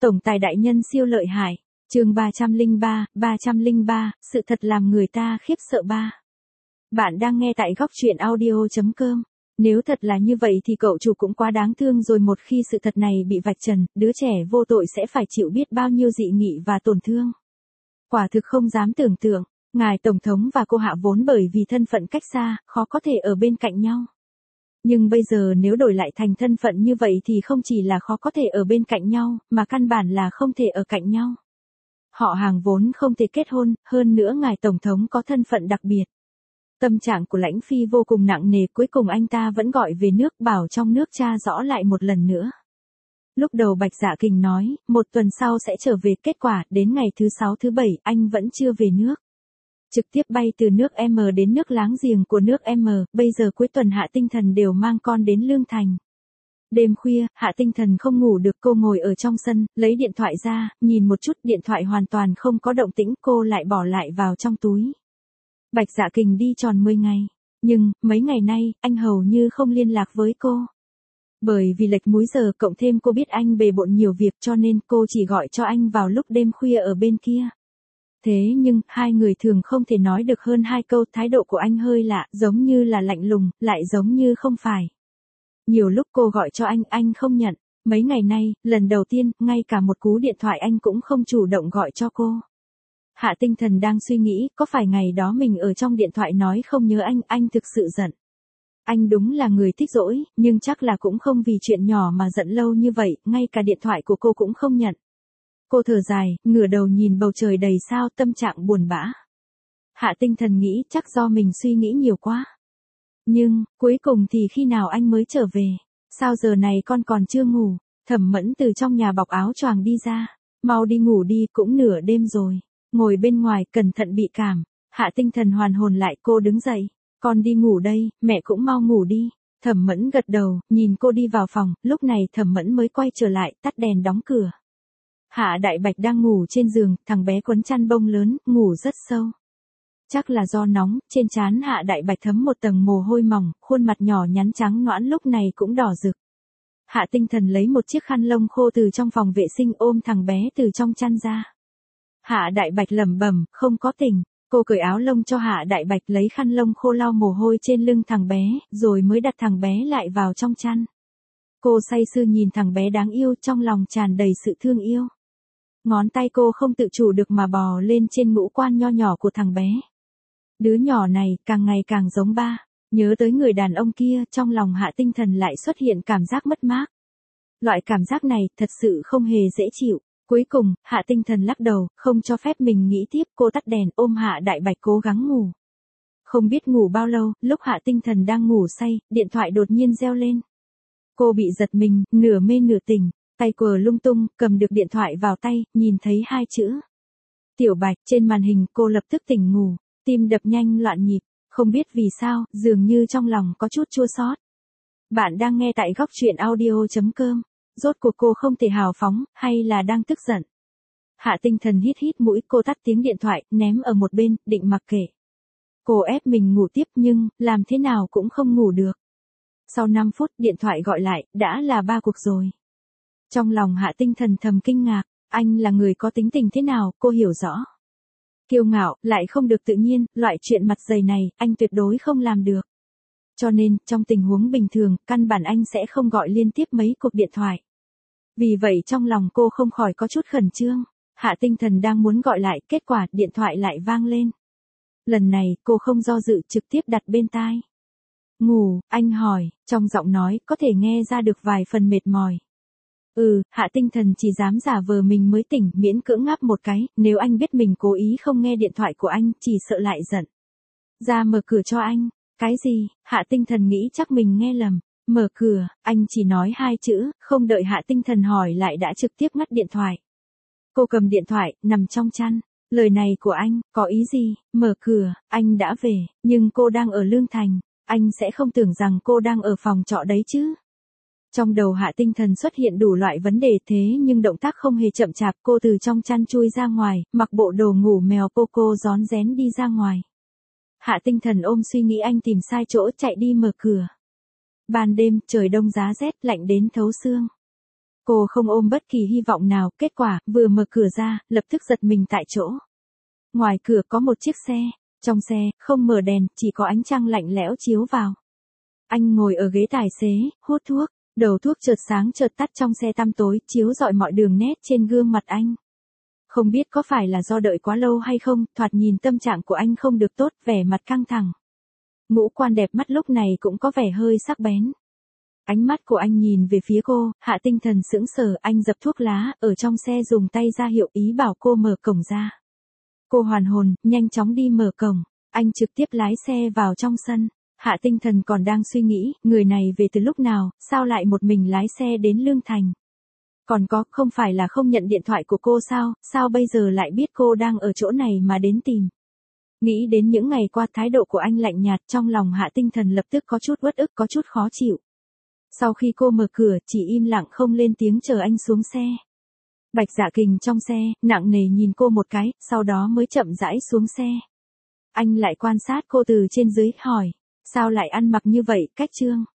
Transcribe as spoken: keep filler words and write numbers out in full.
Tổng tài đại nhân siêu lợi hại. Chương ba trăm lẻ ba, ba trăm lẻ ba, sự thật làm người ta khiếp sợ ba. Bạn đang nghe tại góc truyện audio chấm com. Nếu thật là như vậy thì cậu chủ cũng quá đáng thương rồi, một khi sự thật này bị vạch trần, đứa trẻ vô tội sẽ phải chịu biết bao nhiêu dị nghị và tổn thương. Quả thực không dám tưởng tượng, ngài Tổng thống và cô Hạ vốn bởi vì thân phận cách xa, khó có thể ở bên cạnh nhau. Nhưng bây giờ nếu đổi lại thành thân phận như vậy thì không chỉ là khó có thể ở bên cạnh nhau, mà căn bản là không thể ở cạnh nhau. Họ hàng vốn không thể kết hôn, hơn nữa ngài Tổng thống có thân phận đặc biệt. Tâm trạng của Lãnh Phi vô cùng nặng nề, cuối cùng anh ta vẫn gọi về nước, bảo trong nước tra rõ lại một lần nữa. Lúc đầu Bạch Dạ Kình nói, một tuần sau sẽ trở về, kết quả, đến ngày thứ sáu thứ bảy, anh vẫn chưa về nước. Trực tiếp bay từ nước M đến nước láng giềng của nước M, bây giờ cuối tuần Hạ Tinh Thần đều mang con đến Lương Thành. Đêm khuya, Hạ Tinh Thần không ngủ được, cô ngồi ở trong sân, lấy điện thoại ra, nhìn một chút, điện thoại hoàn toàn không có động tĩnh, cô lại bỏ lại vào trong túi. Bạch Dạ Kình đi tròn mười ngày, nhưng, mấy ngày nay, anh hầu như không liên lạc với cô. Bởi vì lệch múi giờ cộng thêm cô biết anh bề bộn nhiều việc cho nên cô chỉ gọi cho anh vào lúc đêm khuya ở bên kia. Thế nhưng, hai người thường không thể nói được hơn hai câu, thái độ của anh hơi lạ, giống như là lạnh lùng, lại giống như không phải. Nhiều lúc cô gọi cho anh, anh không nhận. Mấy ngày nay, lần đầu tiên, ngay cả một cú điện thoại anh cũng không chủ động gọi cho cô. Hạ Tinh Thần đang suy nghĩ, có phải ngày đó mình ở trong điện thoại nói không nhớ anh, anh thực sự giận. Anh đúng là người thích dỗi, nhưng chắc là cũng không vì chuyện nhỏ mà giận lâu như vậy, ngay cả điện thoại của cô cũng không nhận. Cô thở dài, ngửa đầu nhìn bầu trời đầy sao, tâm trạng buồn bã. Hạ Tinh Thần nghĩ chắc do mình suy nghĩ nhiều quá. Nhưng, cuối cùng thì khi nào anh mới trở về? Sao giờ này con còn chưa ngủ? Thẩm Mẫn từ trong nhà bọc áo choàng đi ra. Mau đi ngủ đi, cũng nửa đêm rồi. Ngồi bên ngoài, cẩn thận bị cảm. Hạ Tinh Thần hoàn hồn lại, cô đứng dậy. Con đi ngủ đây, mẹ cũng mau ngủ đi. Thẩm Mẫn gật đầu, nhìn cô đi vào phòng, lúc này Thẩm Mẫn mới quay trở lại, tắt đèn đóng cửa. Hạ Đại Bạch đang ngủ trên giường, thằng bé quấn chăn bông lớn, ngủ rất sâu. Chắc là do nóng, trên trán Hạ Đại Bạch thấm một tầng mồ hôi mỏng, khuôn mặt nhỏ nhắn trắng nõn lúc này cũng đỏ rực. Hạ Tinh Thần lấy một chiếc khăn lông khô từ trong phòng vệ sinh ôm thằng bé từ trong chăn ra. Hạ Đại Bạch lẩm bẩm, không có tỉnh. Cô cởi áo lông cho Hạ Đại Bạch, lấy khăn lông khô lau mồ hôi trên lưng thằng bé, rồi mới đặt thằng bé lại vào trong chăn. Cô say sưa nhìn thằng bé đáng yêu, trong lòng tràn đầy sự thương yêu. Ngón tay cô không tự chủ được mà bò lên trên ngũ quan nho nhỏ của thằng bé. Đứa nhỏ này, càng ngày càng giống ba. Nhớ tới người đàn ông kia, trong lòng Hạ Tinh Thần lại xuất hiện cảm giác mất mát. Loại cảm giác này, thật sự không hề dễ chịu. Cuối cùng, Hạ Tinh Thần lắc đầu, không cho phép mình nghĩ tiếp, cô tắt đèn, ôm Hạ Đại Bạch cố gắng ngủ. Không biết ngủ bao lâu, lúc Hạ Tinh Thần đang ngủ say, điện thoại đột nhiên reo lên. Cô bị giật mình, nửa mê nửa tỉnh, tay quờ lung tung, cầm được điện thoại vào tay, nhìn thấy hai chữ. Tiểu Bạch, trên màn hình, cô lập tức tỉnh ngủ, tim đập nhanh loạn nhịp, không biết vì sao, dường như trong lòng có chút chua xót. Bạn đang nghe tại góc truyện audio chấm com. Rốt cuộc cô không thể hào phóng, hay là đang tức giận? Hạ Tinh Thần hít hít mũi, cô tắt tiếng điện thoại, ném ở một bên, định mặc kệ. Cô ép mình ngủ tiếp nhưng, làm thế nào cũng không ngủ được. Sau năm phút, điện thoại gọi lại, đã là ba cuộc rồi. Trong lòng Hạ Tinh Thần thầm kinh ngạc, anh là người có tính tình thế nào, cô hiểu rõ. Kiêu ngạo, lại không được tự nhiên, loại chuyện mặt dày này, anh tuyệt đối không làm được. Cho nên, trong tình huống bình thường, căn bản anh sẽ không gọi liên tiếp mấy cuộc điện thoại. Vì vậy trong lòng cô không khỏi có chút khẩn trương. Hạ Tinh Thần đang muốn gọi lại, kết quả, điện thoại lại vang lên. Lần này, cô không do dự, trực tiếp đặt bên tai. Ngủ, anh hỏi, trong giọng nói, có thể nghe ra được vài phần mệt mỏi. Ừ, Hạ Tinh Thần chỉ dám giả vờ mình mới tỉnh, miễn cưỡng ngáp một cái, nếu anh biết mình cố ý không nghe điện thoại của anh, chỉ sợ lại giận. Ra mở cửa cho anh. Cái gì? Hạ Tinh Thần nghĩ chắc mình nghe lầm. Mở cửa, anh chỉ nói hai chữ, không đợi Hạ Tinh Thần hỏi lại đã trực tiếp ngắt điện thoại. Cô cầm điện thoại, nằm trong chăn. Lời này của anh, có ý gì? Mở cửa, anh đã về, nhưng cô đang ở Lương Thành. Anh sẽ không tưởng rằng cô đang ở phòng trọ đấy chứ. Trong đầu Hạ Tinh Thần xuất hiện đủ loại vấn đề, thế nhưng động tác không hề chậm chạp, cô từ trong chăn chui ra ngoài, mặc bộ đồ ngủ mèo Poco rón rén đi ra ngoài. Hạ Tinh Thần ôm suy nghĩ anh tìm sai chỗ, chạy đi mở cửa. Ban đêm, trời đông giá rét, lạnh đến thấu xương. Cô không ôm bất kỳ hy vọng nào, kết quả, vừa mở cửa ra, lập tức giật mình tại chỗ. Ngoài cửa có một chiếc xe, trong xe, không mở đèn, chỉ có ánh trăng lạnh lẽo chiếu vào. Anh ngồi ở ghế tài xế, hút thuốc, đầu thuốc chợt sáng chợt tắt trong xe tăm tối, chiếu rọi mọi đường nét trên gương mặt anh. Không biết có phải là do đợi quá lâu hay không, thoạt nhìn tâm trạng của anh không được tốt, vẻ mặt căng thẳng. Ngũ quan đẹp mắt lúc này cũng có vẻ hơi sắc bén. Ánh mắt của anh nhìn về phía cô, Hạ Tinh Thần sững sờ, anh dập thuốc lá, ở trong xe dùng tay ra hiệu ý bảo cô mở cổng ra. Cô hoàn hồn, nhanh chóng đi mở cổng, anh trực tiếp lái xe vào trong sân. Hạ Tinh Thần còn đang suy nghĩ, người này về từ lúc nào, sao lại một mình lái xe đến Lương Thành. Còn có, không phải là không nhận điện thoại của cô sao, sao bây giờ lại biết cô đang ở chỗ này mà đến tìm. Nghĩ đến những ngày qua thái độ của anh lạnh nhạt, trong lòng Hạ Tinh Thần lập tức có chút uất ức, có chút khó chịu. Sau khi cô mở cửa, chỉ im lặng không lên tiếng chờ anh xuống xe. Bạch Dạ Kình trong xe, nặng nề nhìn cô một cái, sau đó mới chậm rãi xuống xe. Anh lại quan sát cô từ trên dưới, hỏi, sao lại ăn mặc như vậy, cách trương?